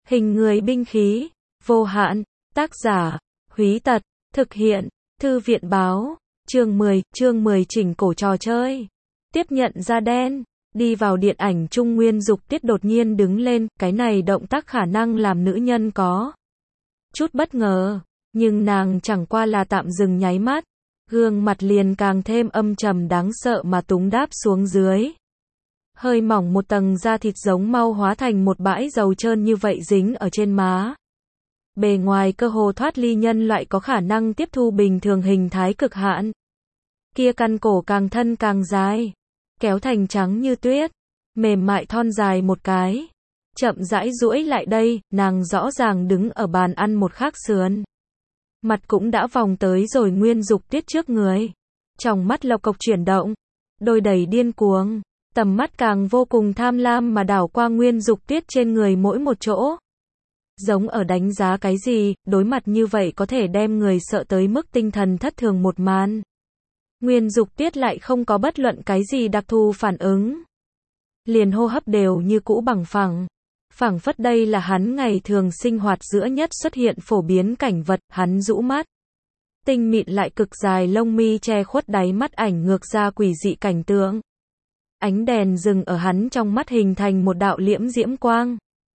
Hình người binh khí, vô hạn, tác giả, Húy Tật, thực hiện, Thư viện báo, chương 10 chỉnh cổ trò chơi. Tiếp nhận da đen, đi vào điện ảnh Trung Nguyên Dục Tiết đột nhiên đứng lên, cái này động tác khả năng làm nữ nhân có chút bất ngờ, nhưng nàng chẳng qua là tạm dừng nháy mắt, gương mặt liền càng thêm âm trầm đáng sợ mà túng đáp xuống dưới. Hơi mỏng một tầng da thịt giống mau hóa thành một bãi dầu trơn như vậy dính ở trên má. Bề ngoài cơ hồ thoát ly nhân loại có khả năng tiếp thu bình thường hình thái cực hạn. Kia căn cổ càng thân càng dài, kéo thành trắng như tuyết, mềm mại thon dài một cái. Chậm rãi duỗi lại đây, nàng rõ ràng đứng ở bàn ăn một khắc sườn. Mặt cũng đã vòng tới rồi Nguyên Dục Tiết trước người. Trong mắt lộc cộc chuyển động, đôi đầy điên cuồng. Tầm mắt càng vô cùng tham lam mà đảo qua Nguyên Dục Tiết trên người mỗi một chỗ. Giống ở đánh giá cái gì, đối mặt như vậy có thể đem người sợ tới mức tinh thần thất thường một màn. Nguyên Dục Tiết lại không có bất luận cái gì đặc thù phản ứng. Liền hô hấp đều như cũ bằng phẳng. Phảng phất đây là hắn ngày thường sinh hoạt giữa nhất xuất hiện phổ biến cảnh vật, hắn rũ mắt. Tinh mịn lại cực dài lông mi che khuất đáy mắt ảnh ngược ra quỷ dị cảnh tượng. Ánh đèn dừng ở hắn trong mắt hình thành một đạo liễm diễm quang.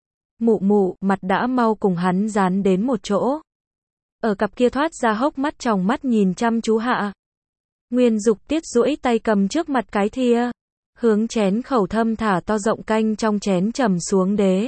Mụ, mặt đã mau cùng hắn dán đến một chỗ. Ở cặp kia thoát ra hốc mắt trong mắt nhìn chăm chú hạ. Nguyên Dục Tiết duỗi tay cầm trước mặt cái thìa, hướng chén khẩu thâm thả to rộng canh trong chén trầm xuống đế.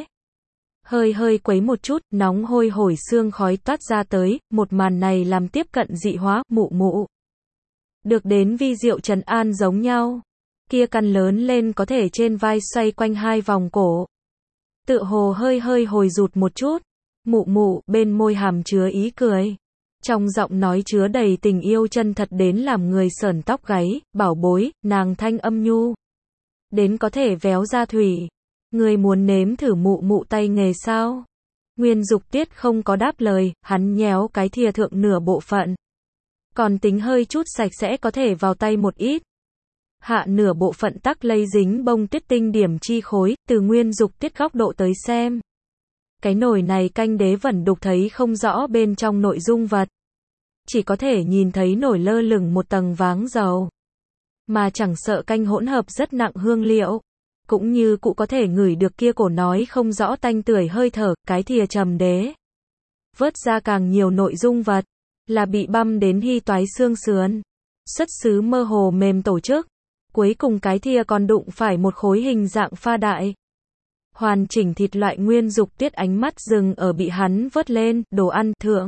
Hơi quấy một chút, nóng hôi hổi sương khói toát ra tới, một màn này làm tiếp cận dị hóa, mụ. Được đến vi diệu trấn an giống nhau. Kia căn lớn lên có thể trên vai xoay quanh hai vòng cổ. Tự hồ hơi hồi rụt một chút. Mụ, bên môi hàm chứa ý cười. Trong giọng nói chứa đầy tình yêu chân thật đến làm người sởn tóc gáy, bảo bối, nàng thanh âm nhu. Đến có thể véo ra thủy. Người muốn nếm thử mụ tay nghề sao? Nguyên Dục Tiết không có đáp lời, hắn nhéo cái thìa thượng nửa bộ phận. Còn tính hơi chút sạch sẽ có thể vào tay một ít. Hạ nửa bộ phận tắc lây dính bông tuyết tinh điểm chi khối, từ Nguyên Dục Tiết góc độ tới xem. Cái nồi này canh đế vẩn đục thấy không rõ bên trong nội dung vật. Chỉ có thể nhìn thấy nổi lơ lửng một tầng váng dầu. Mà chẳng sợ canh hỗn hợp rất nặng hương liệu. Cũng như cụ có thể ngửi được kia cổ nói không rõ tanh tưởi hơi thở, cái thìa trầm đế. Vớt ra càng nhiều nội dung vật. Là bị băm đến hy toái xương sườn. Xuất xứ mơ hồ mềm tổ chức. Cuối cùng cái thìa còn đụng phải một khối hình dạng pha đại. Hoàn chỉnh thịt loại Nguyên Dục Tiết ánh mắt dừng ở bị hắn vớt lên, đồ ăn thượng.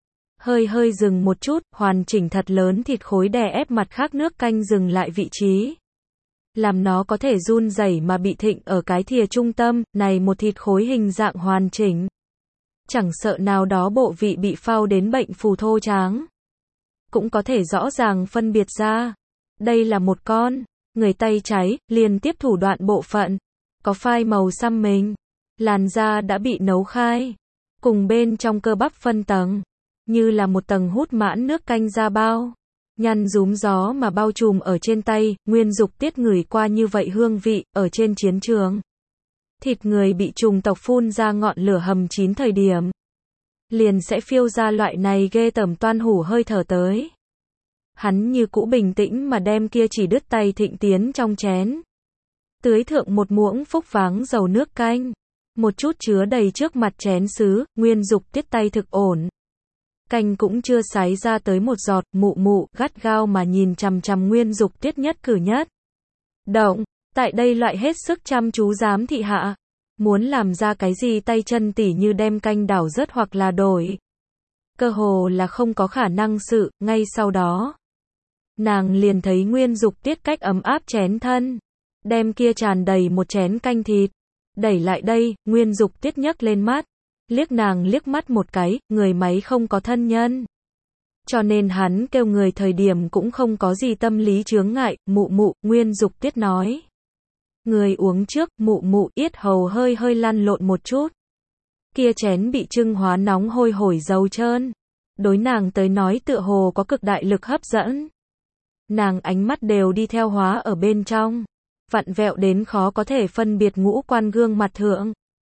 Hơi dừng một chút, hoàn chỉnh thật lớn thịt khối đè ép mặt khác nước canh dừng lại vị trí. Làm nó có thể run rẩy mà bị thịnh ở cái thìa trung tâm, này một thịt khối hình dạng hoàn chỉnh. Chẳng sợ nào đó bộ vị bị phao đến bệnh phù thô tráng. Cũng có thể rõ ràng phân biệt ra. Đây là một con, người tay cháy, liên tiếp thủ đoạn bộ phận. Có phai màu xăm mình. Làn da đã bị nấu khai. Cùng bên trong cơ bắp phân tầng. Như là một tầng hút mãn nước canh ra bao. Nhăn rúm gió mà bao trùm ở trên tay, Nguyên Dục Tiết ngửi qua như vậy hương vị, ở trên chiến trường. Thịt người bị trùng tộc phun ra ngọn lửa hầm chín thời điểm. Liền sẽ phiêu ra loại này ghê tởm toan hủ hơi thở tới. Hắn như cũ bình tĩnh mà đem kia chỉ đứt tay thịnh tiến trong chén. Tưới thượng một muỗng phúc váng dầu nước canh. Một chút chứa đầy trước mặt chén sứ, Nguyên Dục Tiết tay thực ổn. Canh cũng chưa sái ra tới một giọt, mụ, gắt gao mà nhìn chằm chằm Nguyên Dục Tiết nhất cử nhất. Động, tại đây loại hết sức chăm chú giám thị hạ. Muốn làm ra cái gì tay chân tỉ như đem canh đảo rớt hoặc là đổi. Cơ hồ là không có khả năng sự, ngay sau đó. Nàng liền thấy Nguyên Dục Tiết cách ấm áp chén thân. Đem kia tràn đầy một chén canh thịt. Đẩy lại đây, Nguyên Dục Tiết nhấc lên mắt. Liếc nàng liếc mắt một cái, người máy không có thân nhân. Cho nên hắn kêu người thời điểm cũng không có gì tâm lý chướng ngại, mụ, Nguyên Dục Tiết nói. Người uống trước, mụ, yết hầu hơi lăn lộn một chút. Kia chén bị trưng hóa nóng hôi hổi dầu trơn. Đối nàng tới nói tựa hồ có cực đại lực hấp dẫn. Nàng ánh mắt đều đi theo hóa ở bên trong. Vặn vẹo đến khó có thể phân biệt ngũ quan gương mặt thượng.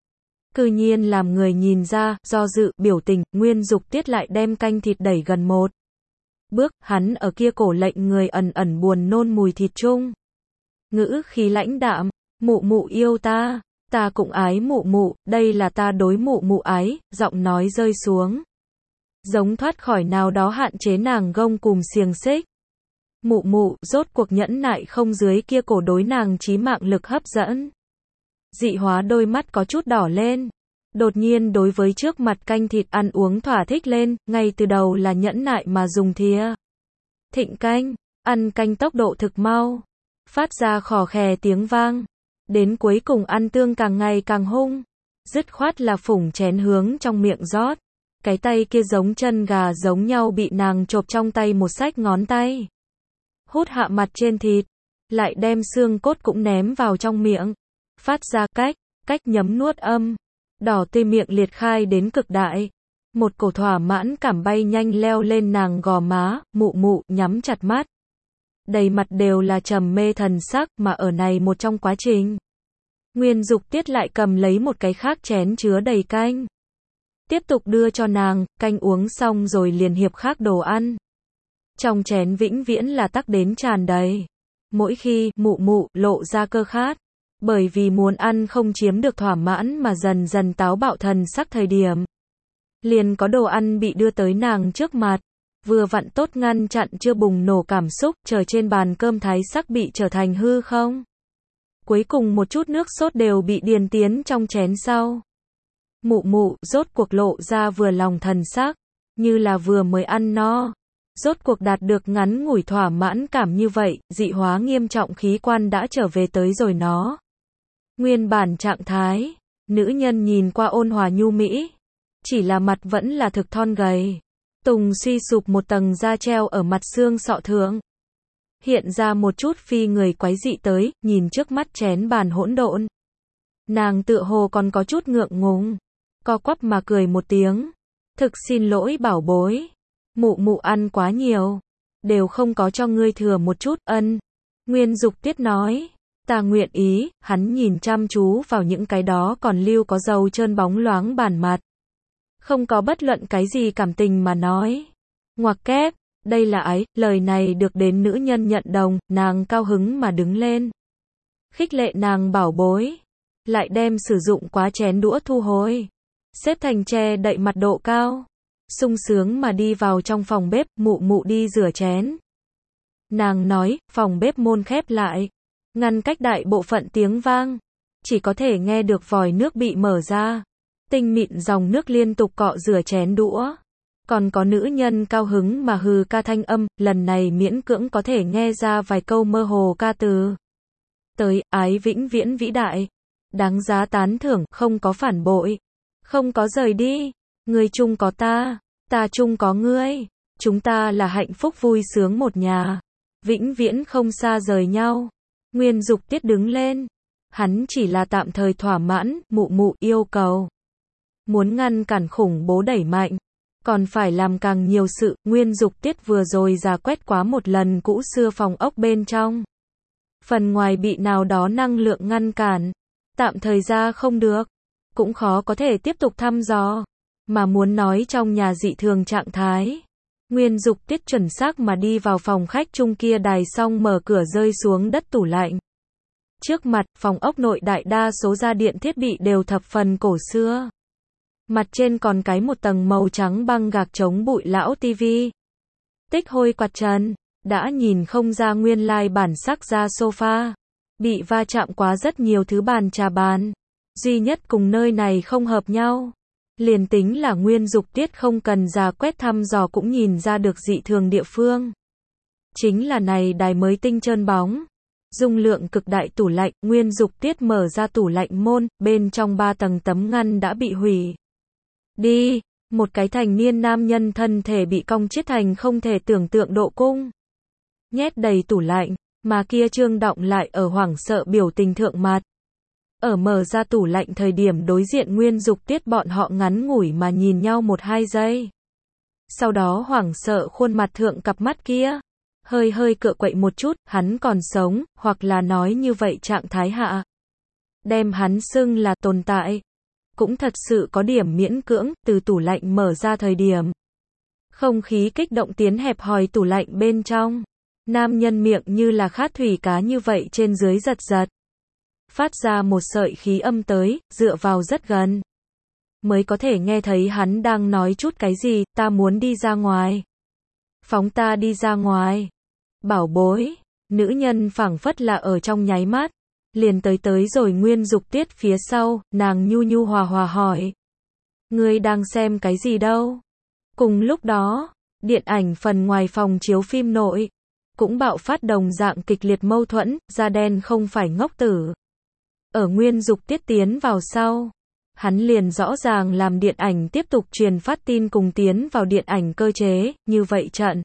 Cư nhiên làm người nhìn ra, do dự, biểu tình, Nguyên Dục Tiết lại đem canh thịt đẩy gần một bước, hắn ở kia cổ lệnh người ẩn ẩn buồn nôn mùi thịt chung. Ngữ khí lãnh đạm, mụ mụ yêu ta, ta cũng ái mụ mụ, đây là ta đối mụ mụ ái, giọng nói rơi xuống. Giống thoát khỏi nào đó hạn chế nàng gông cùm xiềng xích. Mụ mụ, rốt cuộc nhẫn nại không dưới kia cổ đối nàng chí mạng lực hấp dẫn. Dị hóa đôi mắt có chút đỏ lên. Đột nhiên đối với trước mặt canh thịt ăn uống thỏa thích lên, ngay từ đầu là nhẫn nại mà dùng thìa. Thịnh canh, ăn canh tốc độ thực mau. Phát ra khò khè tiếng vang. Đến cuối cùng ăn tương càng ngày càng hung. Dứt khoát là phủng chén hướng trong miệng rót. Cái tay kia giống chân gà giống nhau bị nàng chộp trong tay một xách ngón tay. Hút hạ mặt trên thịt. Lại đem xương cốt cũng ném vào trong miệng. Phát ra cách nhấm nuốt âm. Đỏ tươi miệng liệt khai đến cực đại. Một cổ thỏa mãn cảm bay nhanh leo lên nàng gò má, mụ mụ nhắm chặt mắt. Đầy mặt đều là trầm mê thần sắc mà ở này một trong quá trình. Nguyên Dục Tiết lại cầm lấy một cái khác chén chứa đầy canh. Tiếp tục đưa cho nàng, canh uống xong rồi liền hiệp khác đồ ăn. Trong chén vĩnh viễn là tắc đến tràn đầy. Mỗi khi mụ mụ lộ ra cơ khát. Bởi vì muốn ăn không chiếm được thỏa mãn mà dần dần táo bạo thần sắc thời điểm. Liền có đồ ăn bị đưa tới nàng trước mặt. Vừa vặn tốt ngăn chặn chưa bùng nổ cảm xúc, chờ trên bàn cơm thái sắc bị trở thành hư không. Cuối cùng một chút nước sốt đều bị điền tiến trong chén sau. Mụ mụ, rốt cuộc lộ ra vừa lòng thần sắc, như là vừa mới ăn no. Rốt cuộc đạt được ngắn ngủi thỏa mãn cảm như vậy, dị hóa nghiêm trọng khí quan đã trở về tới rồi nó. Nguyên bản trạng thái, nữ nhân nhìn qua ôn hòa nhu mỹ, chỉ là mặt vẫn là thực thon gầy. Tùng suy sụp một tầng da treo ở mặt xương sọ thượng. Hiện ra một chút phi người quái dị tới, nhìn trước mắt chén bàn hỗn độn. Nàng tựa hồ còn có chút ngượng ngùng, co quắp mà cười một tiếng. Thực xin lỗi bảo bối, mụ mụ ăn quá nhiều, đều không có cho ngươi thừa một chút, ân. Nguyên Dục Tiết nói, ta nguyện ý, hắn nhìn chăm chú vào những cái đó còn lưu có dầu trơn bóng loáng bàn mặt. Không có bất luận cái gì cảm tình mà nói. Ngoặc kép, đây là ái, lời này được đến nữ nhân nhận đồng, nàng cao hứng mà đứng lên. Khích lệ nàng bảo bối, lại đem sử dụng quá chén đũa thu hồi. Xếp thành che đậy mặt độ cao. Sung sướng mà đi vào trong phòng bếp, mụ mụ đi rửa chén. Nàng nói, phòng bếp môn khép lại. Ngăn cách đại bộ phận tiếng vang. Chỉ có thể nghe được vòi nước bị mở ra. Tinh mịn dòng nước liên tục cọ rửa chén đũa. Còn có nữ nhân cao hứng mà hừ ca thanh âm, lần này miễn cưỡng có thể nghe ra vài câu mơ hồ ca từ. Tới, ái vĩnh viễn vĩ đại. Đáng giá tán thưởng, không có phản bội. Không có rời đi. Ngươi chung có ta chung có ngươi. Chúng ta là hạnh phúc vui sướng một nhà. Vĩnh viễn không xa rời nhau. Nguyên Dục Tiết đứng lên. Hắn chỉ là tạm thời thỏa mãn, mụ mụ yêu cầu. Muốn ngăn cản khủng bố đẩy mạnh. Còn phải làm càng nhiều sự, Nguyên Dục Tiết vừa rồi ra quét quá một lần cũ xưa phòng ốc bên trong. Phần ngoài bị nào đó năng lượng ngăn cản. Tạm thời ra không được. Cũng khó có thể tiếp tục thăm dò. Mà muốn nói trong nhà dị thường trạng thái. Nguyên Dục Tiết chuẩn xác mà đi vào phòng khách chung kia đài xong mở cửa rơi xuống đất tủ lạnh. Trước mặt, phòng ốc nội đại đa số gia điện thiết bị đều thập phần cổ xưa. Mặt trên còn cái một tầng màu trắng băng gạc chống bụi lão tivi. Tích hôi quạt trần, đã nhìn không ra nguyên lai bản sắc da sofa. Bị va chạm quá rất nhiều thứ bàn trà bàn. Duy nhất cùng nơi này không hợp nhau. Liền tính là Nguyên Dục Tiết không cần ra quét thăm dò cũng nhìn ra được dị thường địa phương. Chính là này đài mới tinh trơn bóng. Dung lượng cực đại tủ lạnh, Nguyên Dục Tiết mở ra tủ lạnh môn, bên trong 3 tầng tấm ngăn đã bị hủy. Đi, một cái thành niên nam nhân thân thể bị cong chiết thành không thể tưởng tượng độ cung. Nhét đầy tủ lạnh, mà kia Trương Động lại ở hoảng sợ biểu tình thượng mặt. Ở mở ra tủ lạnh thời điểm đối diện Nguyên Dục Tiết bọn họ ngắn ngủi mà nhìn nhau 1-2 giây. Sau đó hoảng sợ khuôn mặt thượng cặp mắt kia. Hơi cựa quậy một chút, hắn còn sống, hoặc là nói như vậy trạng thái hạ. Đem hắn xưng là tồn tại. cũng thật sự có điểm miễn cưỡng, từ tủ lạnh mở ra thời điểm. Không khí kích động tiến hẹp hòi tủ lạnh bên trong. Nam nhân miệng như là khát thủy cá như vậy trên dưới giật giật. Phát ra một sợi khí âm tới, dựa vào rất gần. Mới có thể nghe thấy hắn đang nói chút cái gì, ta muốn đi ra ngoài. Phóng ta đi ra ngoài. Bảo bối, nữ nhân phảng phất là ở trong nháy mắt. Liền tới rồi Nguyên Dục Tiết phía sau, nàng nhu nhu hòa hòa hỏi. Ngươi đang xem cái gì đâu? Cùng lúc đó, điện ảnh phần ngoài phòng chiếu phim nội cũng bạo phát đồng dạng kịch liệt mâu thuẫn, da đen không phải ngốc tử. Ở Nguyên Dục Tiết tiến vào sau, hắn liền rõ ràng làm điện ảnh tiếp tục truyền phát tin cùng tiến vào điện ảnh cơ chế, như vậy trận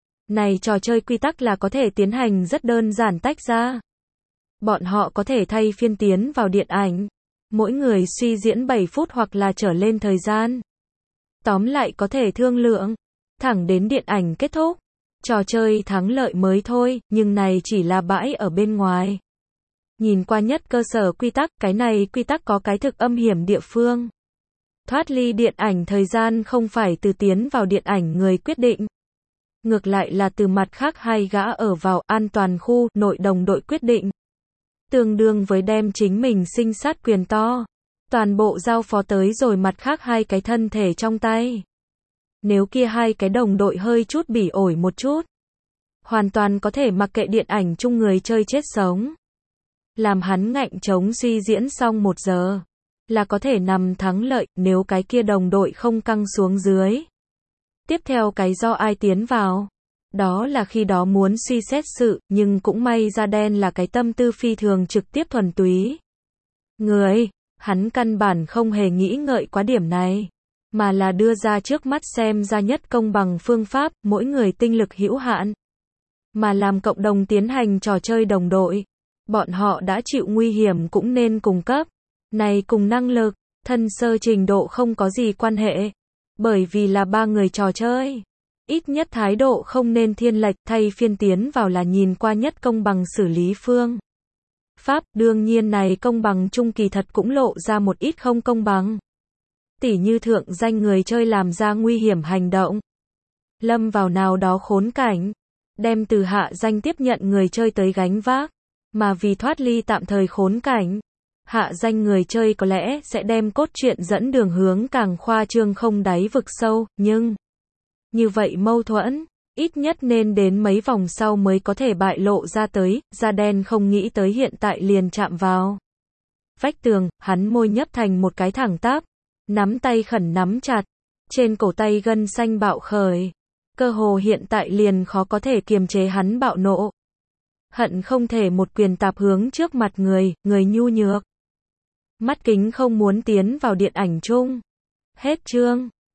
này trò chơi quy tắc là có thể tiến hành rất đơn giản tách ra. Bọn họ có thể thay phiên tiến vào điện ảnh, mỗi người suy diễn 7 phút hoặc là trở lên thời gian. Tóm lại có thể thương lượng, thẳng đến điện ảnh kết thúc. Trò chơi thắng lợi mới thôi, nhưng này chỉ là bãi ở bên ngoài. Nhìn qua nhất cơ sở quy tắc, cái này quy tắc có cái thực âm hiểm địa phương. Thoát ly điện ảnh thời gian không phải từ tiến vào điện ảnh người quyết định. Ngược lại là từ mặt khác hai gã ở vào an toàn khu nội đồng đội quyết định. Tương đương với đem chính mình sinh sát quyền to. Toàn bộ giao phó tới rồi mặt khác hai cái thân thể trong tay. Nếu kia hai cái đồng đội hơi chút bỉ ổi một chút, hoàn toàn có thể mặc kệ điện ảnh chung người chơi chết sống. Làm hắn ngạnh chống suy diễn xong 1 giờ, là có thể nằm thắng lợi, nếu cái kia đồng đội không căng xuống dưới. Tiếp theo cái do ai tiến vào? Đó là khi đó muốn suy xét sự, nhưng cũng may da đen là cái tâm tư phi thường trực tiếp thuần túy. Người, hắn căn bản không hề nghĩ ngợi quá điểm này, mà là đưa ra trước mắt xem ra nhất công bằng phương pháp, mỗi người tinh lực hữu hạn. Mà làm cộng đồng tiến hành trò chơi đồng đội, bọn họ đã chịu nguy hiểm cũng nên cùng cấp. Này cùng năng lực, thân sơ trình độ không có gì quan hệ. Bởi vì là 3 người trò chơi. Ít nhất thái độ không nên thiên lệch, thay phiên tiến vào là nhìn qua nhất công bằng xử lý phương pháp, đương nhiên này công bằng chung kỳ thật cũng lộ ra một ít không công bằng. Tỉ như thượng danh người chơi làm ra nguy hiểm hành động, lâm vào nào đó khốn cảnh, đem từ hạ danh tiếp nhận người chơi tới gánh vác, mà vì thoát ly tạm thời khốn cảnh, hạ danh người chơi có lẽ sẽ đem cốt truyện dẫn đường hướng càng khoa trương không đáy vực sâu, nhưng như vậy mâu thuẫn, ít nhất nên đến mấy vòng sau mới có thể bại lộ ra tới, da đen không nghĩ tới hiện tại liền chạm vào vách tường, hắn môi nhấp thành một cái thẳng tắp, nắm tay khẩn nắm chặt, trên cổ tay gân xanh bạo khởi, cơ hồ hiện tại liền khó có thể kiềm chế hắn bạo nộ. Hận không thể một quyền tạp hướng trước mặt người nhu nhược. Mắt kính không muốn tiến vào điện ảnh chung. Hết chương.